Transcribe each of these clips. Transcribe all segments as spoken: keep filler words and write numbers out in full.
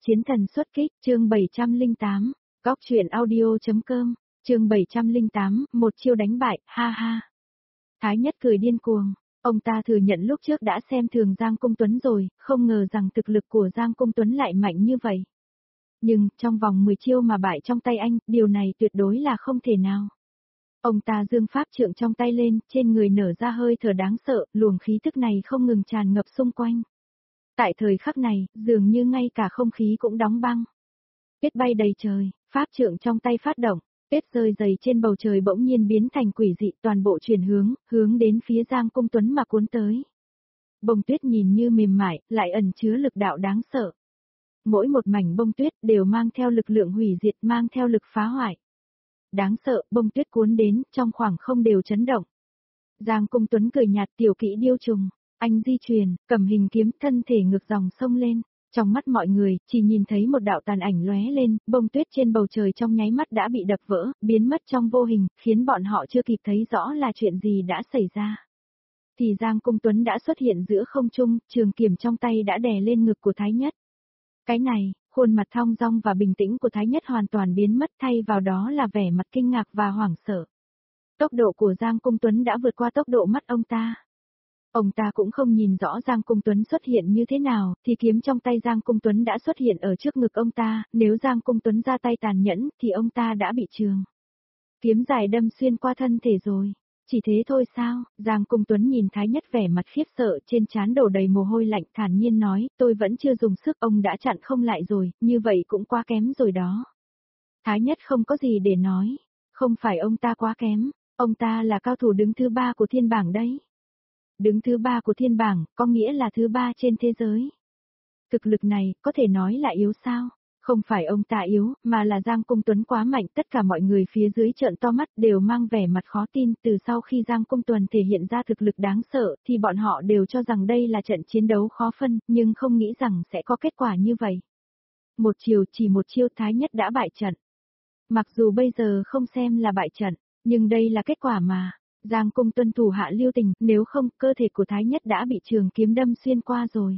Chiến thần xuất kích, chương bảy trăm lẻ tám, góc truyện audio.com, chương bảy trăm lẻ tám, một chiêu đánh bại, ha ha. Thái Nhất cười điên cuồng, ông ta thừa nhận lúc trước đã xem thường Giang Cung Tuấn rồi, không ngờ rằng thực lực của Giang Cung Tuấn lại mạnh như vậy. Nhưng, trong vòng mười chiêu mà bại trong tay anh, điều này tuyệt đối là không thể nào. Ông ta giương pháp trượng trong tay lên, trên người nở ra hơi thở đáng sợ, luồng khí tức này không ngừng tràn ngập xung quanh. Tại thời khắc này, dường như ngay cả không khí cũng đóng băng. Tuyết bay đầy trời, pháp trượng trong tay phát động, tuyết rơi dày trên bầu trời bỗng nhiên biến thành quỷ dị, toàn bộ chuyển hướng, hướng đến phía Giang Cung Tuấn mà cuốn tới. Bông tuyết nhìn như mềm mại, lại ẩn chứa lực đạo đáng sợ. Mỗi một mảnh bông tuyết đều mang theo lực lượng hủy diệt, mang theo lực phá hoại. Đáng sợ, bông tuyết cuốn đến, trong khoảng không đều chấn động. Giang Cung Tuấn cười nhạt, tiểu kỹ điêu trùng, anh di chuyển, cầm hình kiếm, thân thể ngược dòng sông lên. Trong mắt mọi người, chỉ nhìn thấy một đạo tàn ảnh lóe lên, bông tuyết trên bầu trời trong nháy mắt đã bị đập vỡ, biến mất trong vô hình, khiến bọn họ chưa kịp thấy rõ là chuyện gì đã xảy ra. Thì Giang Cung Tuấn đã xuất hiện giữa không trung, trường kiếm trong tay đã đè lên ngực của Thái Nhất. Cái này, khuôn mặt thong dong và bình tĩnh của Thái Nhất hoàn toàn biến mất, thay vào đó là vẻ mặt kinh ngạc và hoảng sợ. Tốc độ của Giang Cung Tuấn đã vượt qua tốc độ mắt ông ta. Ông ta cũng không nhìn rõ Giang Cung Tuấn xuất hiện như thế nào, thì kiếm trong tay Giang Cung Tuấn đã xuất hiện ở trước ngực ông ta, nếu Giang Cung Tuấn ra tay tàn nhẫn, thì ông ta đã bị trường. Kiếm dài đâm xuyên qua thân thể rồi. Chỉ thế thôi sao? Giang Cung Tuấn nhìn Thái Nhất vẻ mặt khiếp sợ, trên trán đổ đầy mồ hôi lạnh, thản nhiên nói, tôi vẫn chưa dùng sức, ông đã chặn không lại rồi, như vậy cũng quá kém rồi đó. Thái Nhất không có gì để nói, không phải ông ta quá kém, ông ta là cao thủ đứng thứ ba của thiên bảng đấy. Đứng thứ ba của thiên bảng, có nghĩa là thứ ba trên thế giới. Thực lực này, có thể nói là yếu sao? Không phải ông ta yếu, mà là Giang Cung Tuấn quá mạnh, tất cả mọi người phía dưới trợn to mắt đều mang vẻ mặt khó tin, từ sau khi Giang Cung Tuấn thể hiện ra thực lực đáng sợ, thì bọn họ đều cho rằng đây là trận chiến đấu khó phân, nhưng không nghĩ rằng sẽ có kết quả như vậy. Một chiều chỉ một chiêu Thái Nhất đã bại trận. Mặc dù bây giờ không xem là bại trận, nhưng đây là kết quả mà. Giang Cung Tuấn thủ hạ lưu tình, nếu không, cơ thể của Thái Nhất đã bị trường kiếm đâm xuyên qua rồi.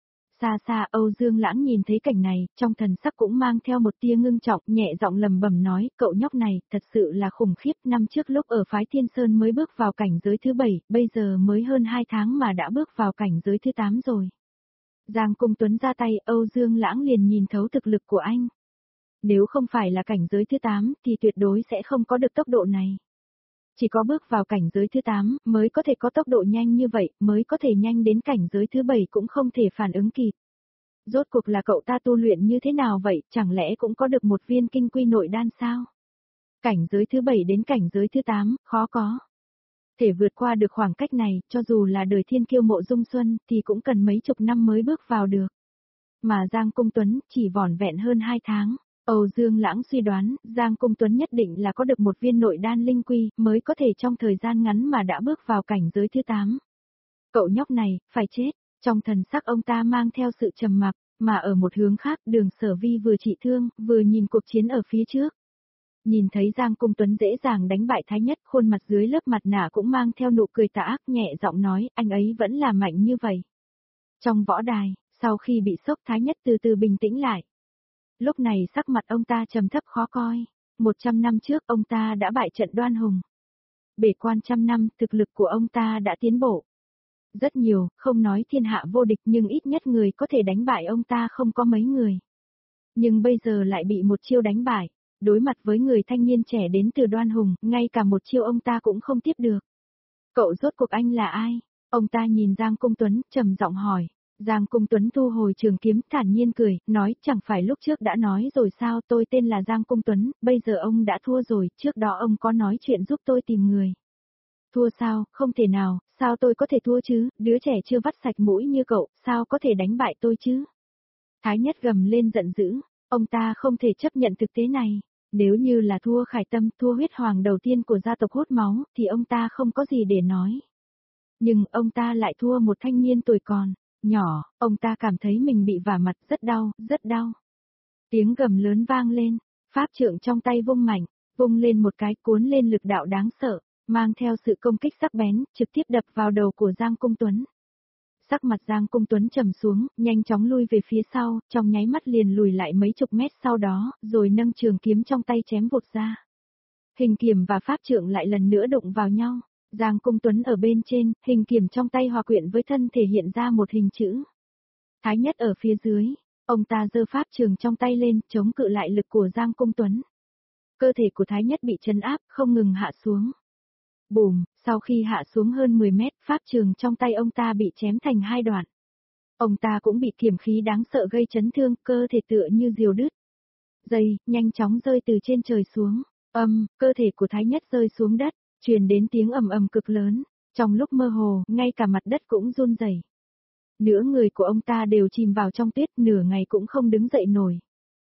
Xa xa Âu Dương Lãng nhìn thấy cảnh này, trong thần sắc cũng mang theo một tia ngưng trọng, nhẹ giọng lầm bầm nói, cậu nhóc này, thật sự là khủng khiếp, năm trước lúc ở phái Thiên Sơn mới bước vào cảnh giới thứ bảy, bây giờ mới hơn hai tháng mà đã bước vào cảnh giới thứ tám rồi. Giang Cung Tuấn ra tay, Âu Dương Lãng liền nhìn thấu thực lực của anh. Nếu không phải là cảnh giới thứ tám, thì tuyệt đối sẽ không có được tốc độ này. Chỉ có bước vào cảnh giới thứ tám, mới có thể có tốc độ nhanh như vậy, mới có thể nhanh đến cảnh giới thứ bảy cũng không thể phản ứng kịp. Rốt cuộc là cậu ta tu luyện như thế nào vậy, chẳng lẽ cũng có được một viên kinh quy nội đan sao? Cảnh giới thứ bảy đến cảnh giới thứ tám, khó có. Thể vượt qua được khoảng cách này, cho dù là đời thiên kiêu Mộ Dung Xuân, thì cũng cần mấy chục năm mới bước vào được. Mà Giang Cung Tuấn, chỉ vỏn vẹn hơn hai tháng. Âu Dương Lãng suy đoán, Giang Cung Tuấn nhất định là có được một viên nội đan linh quy, mới có thể trong thời gian ngắn mà đã bước vào cảnh giới thứ tám. Cậu nhóc này, phải chết, trong thần sắc ông ta mang theo sự trầm mặc, mà ở một hướng khác, Đường Sở Vi vừa trị thương, vừa nhìn cuộc chiến ở phía trước. Nhìn thấy Giang Cung Tuấn dễ dàng đánh bại Thái Nhất, khuôn mặt dưới lớp mặt nạ cũng mang theo nụ cười tà ác, nhẹ giọng nói, anh ấy vẫn là mạnh như vậy. Trong võ đài, sau khi bị sốc, Thái Nhất từ từ bình tĩnh lại. Lúc này sắc mặt ông ta trầm thấp khó coi. Một trăm năm trước ông ta đã bại trận Đoan Hùng. Bể quan trăm năm, thực lực của ông ta đã tiến bộ. Rất nhiều, không nói thiên hạ vô địch nhưng ít nhất người có thể đánh bại ông ta không có mấy người. Nhưng bây giờ lại bị một chiêu đánh bại. Đối mặt với người thanh niên trẻ đến từ Đoan Hùng, ngay cả một chiêu ông ta cũng không tiếp được. Cậu rốt cuộc anh là ai? Ông ta nhìn Giang Cung Tuấn, trầm giọng hỏi. Giang Cung Tuấn thu hồi trường kiếm, thản nhiên cười, nói, chẳng phải lúc trước đã nói rồi sao, tôi tên là Giang Cung Tuấn, bây giờ ông đã thua rồi, trước đó ông có nói chuyện giúp tôi tìm người. Thua sao, không thể nào, sao tôi có thể thua chứ, đứa trẻ chưa vắt sạch mũi như cậu, sao có thể đánh bại tôi chứ? Thái Nhất gầm lên giận dữ, ông ta không thể chấp nhận thực tế này. Nếu như là thua Khải Tâm, thua huyết hoàng đầu tiên của gia tộc hút máu, thì ông ta không có gì để nói. Nhưng ông ta lại thua một thanh niên tuổi còn nhỏ, ông ta cảm thấy mình bị vả mặt, rất đau, rất đau. Tiếng gầm lớn vang lên, pháp trượng trong tay vung mạnh, vung lên một cái, cuốn lên lực đạo đáng sợ, mang theo sự công kích sắc bén, trực tiếp đập vào đầu của Giang Cung Tuấn. Sắc mặt Giang Cung Tuấn trầm xuống, nhanh chóng lui về phía sau, trong nháy mắt liền lùi lại mấy chục mét sau đó, rồi nâng trường kiếm trong tay chém vụt ra. Hình kiếm và pháp trượng lại lần nữa đụng vào nhau. Giang Cung Tuấn ở bên trên, hình kiếm trong tay hòa quyện với thân thể hiện ra một hình chữ. Thái Nhất ở phía dưới, ông ta giơ pháp trường trong tay lên, chống cự lại lực của Giang Cung Tuấn. Cơ thể của Thái Nhất bị trấn áp, không ngừng hạ xuống. Bùm, sau khi hạ xuống hơn mười mét, pháp trường trong tay ông ta bị chém thành hai đoạn. Ông ta cũng bị kiếm khí đáng sợ gây chấn thương, cơ thể tựa như diều đứt. Dây, nhanh chóng rơi từ trên trời xuống. Âm, cơ thể của Thái Nhất rơi xuống đất, truyền đến tiếng ầm ầm cực lớn. Trong lúc mơ hồ, ngay cả mặt đất cũng run rẩy. Nửa người của ông ta đều chìm vào trong tuyết, nửa ngày cũng không đứng dậy nổi.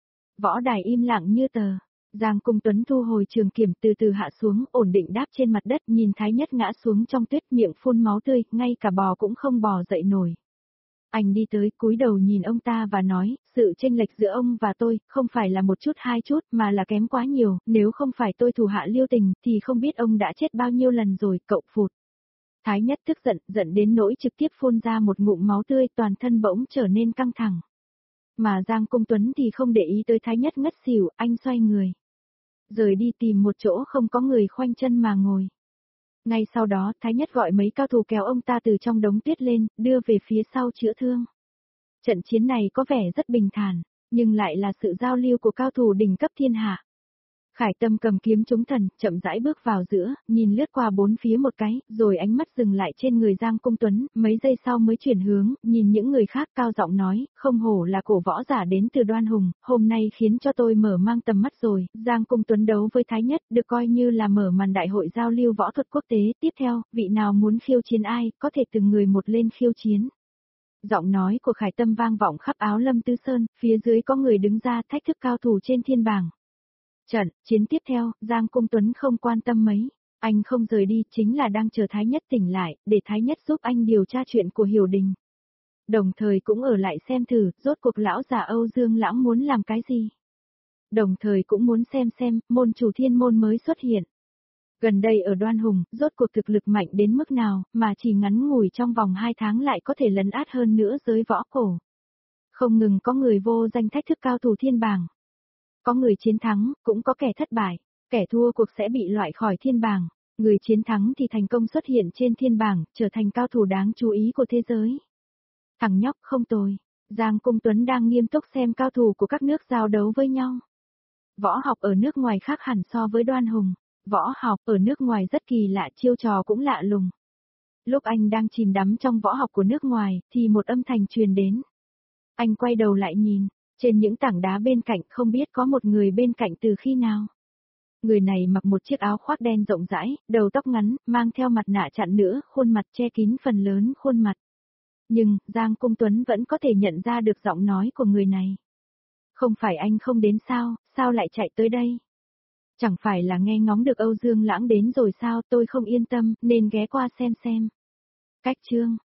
Võ đài im lặng như tờ. Giang Cung Tuấn thu hồi trường kiếm từ từ hạ xuống, ổn định đáp trên mặt đất, nhìn Thái Nhất ngã xuống trong tuyết, miệng phun máu tươi, ngay cả bò cũng không bò dậy nổi. Anh đi tới, cúi đầu nhìn ông ta và nói, sự chênh lệch giữa ông và tôi, không phải là một chút hai chút, mà là kém quá nhiều, nếu không phải tôi thủ hạ lưu tình, thì không biết ông đã chết bao nhiêu lần rồi, cậu phụt. Thái Nhất tức giận, giận đến nỗi trực tiếp phun ra một ngụm máu tươi, toàn thân bỗng trở nên căng thẳng. Mà Giang Cung Tuấn thì không để ý tới Thái Nhất ngất xỉu, anh xoay người. Rời đi tìm một chỗ không có người khoanh chân mà ngồi. Ngay sau đó, Thái Nhất gọi mấy cao thủ kéo ông ta từ trong đống tuyết lên, đưa về phía sau chữa thương. Trận chiến này có vẻ rất bình thản, nhưng lại là sự giao lưu của cao thủ đỉnh cấp thiên hạ. Khải Tâm cầm kiếm trúng thần, chậm rãi bước vào giữa, nhìn lướt qua bốn phía một cái, rồi ánh mắt dừng lại trên người Giang Cung Tuấn, mấy giây sau mới chuyển hướng, nhìn những người khác cao giọng nói, không hổ là cổ võ giả đến từ Đoan Hùng, hôm nay khiến cho tôi mở mang tầm mắt rồi. Giang Cung Tuấn đấu với Thái Nhất, được coi như là mở màn đại hội giao lưu võ thuật quốc tế, tiếp theo, vị nào muốn khiêu chiến ai, có thể từng người một lên khiêu chiến. Giọng nói của Khải Tâm vang vọng khắp Áo Lâm Tư Sơn, phía dưới có người đứng ra thách thức cao thủ trên thiên bảng. Trận, chiến tiếp theo, Giang Cung Tuấn không quan tâm mấy, anh không rời đi chính là đang chờ Thái Nhất tỉnh lại, để Thái Nhất giúp anh điều tra chuyện của Hiểu Đình. Đồng thời cũng ở lại xem thử, rốt cuộc lão già Âu Dương Lãng muốn làm cái gì. Đồng thời cũng muốn xem xem, môn chủ thiên môn mới xuất hiện. Gần đây ở Đoan Hùng, rốt cuộc thực lực mạnh đến mức nào, mà chỉ ngắn ngủi trong vòng hai tháng lại có thể lấn át hơn nữa giới võ cổ. Không ngừng có người vô danh thách thức cao thủ thiên bảng. Có người chiến thắng, cũng có kẻ thất bại, kẻ thua cuộc sẽ bị loại khỏi thiên bảng, người chiến thắng thì thành công xuất hiện trên thiên bảng, trở thành cao thủ đáng chú ý của thế giới. Thằng nhóc không tồi, Giang Cung Tuấn đang nghiêm túc xem cao thủ của các nước giao đấu với nhau. Võ học ở nước ngoài khác hẳn so với Đoan Hùng, võ học ở nước ngoài rất kỳ lạ, chiêu trò cũng lạ lùng. Lúc anh đang chìm đắm trong võ học của nước ngoài, thì một âm thanh truyền đến. Anh quay đầu lại nhìn. Trên những tảng đá bên cạnh không biết có một người bên cạnh từ khi nào. Người này mặc một chiếc áo khoác đen rộng rãi, đầu tóc ngắn, mang theo mặt nạ chặn nữa, khuôn mặt che kín phần lớn khuôn mặt. Nhưng, Giang Cung Tuấn vẫn có thể nhận ra được giọng nói của người này. Không phải anh không đến sao, sao lại chạy tới đây? Chẳng phải là nghe ngóng được Âu Dương Lãng đến rồi sao, tôi không yên tâm, nên ghé qua xem xem. Cách chương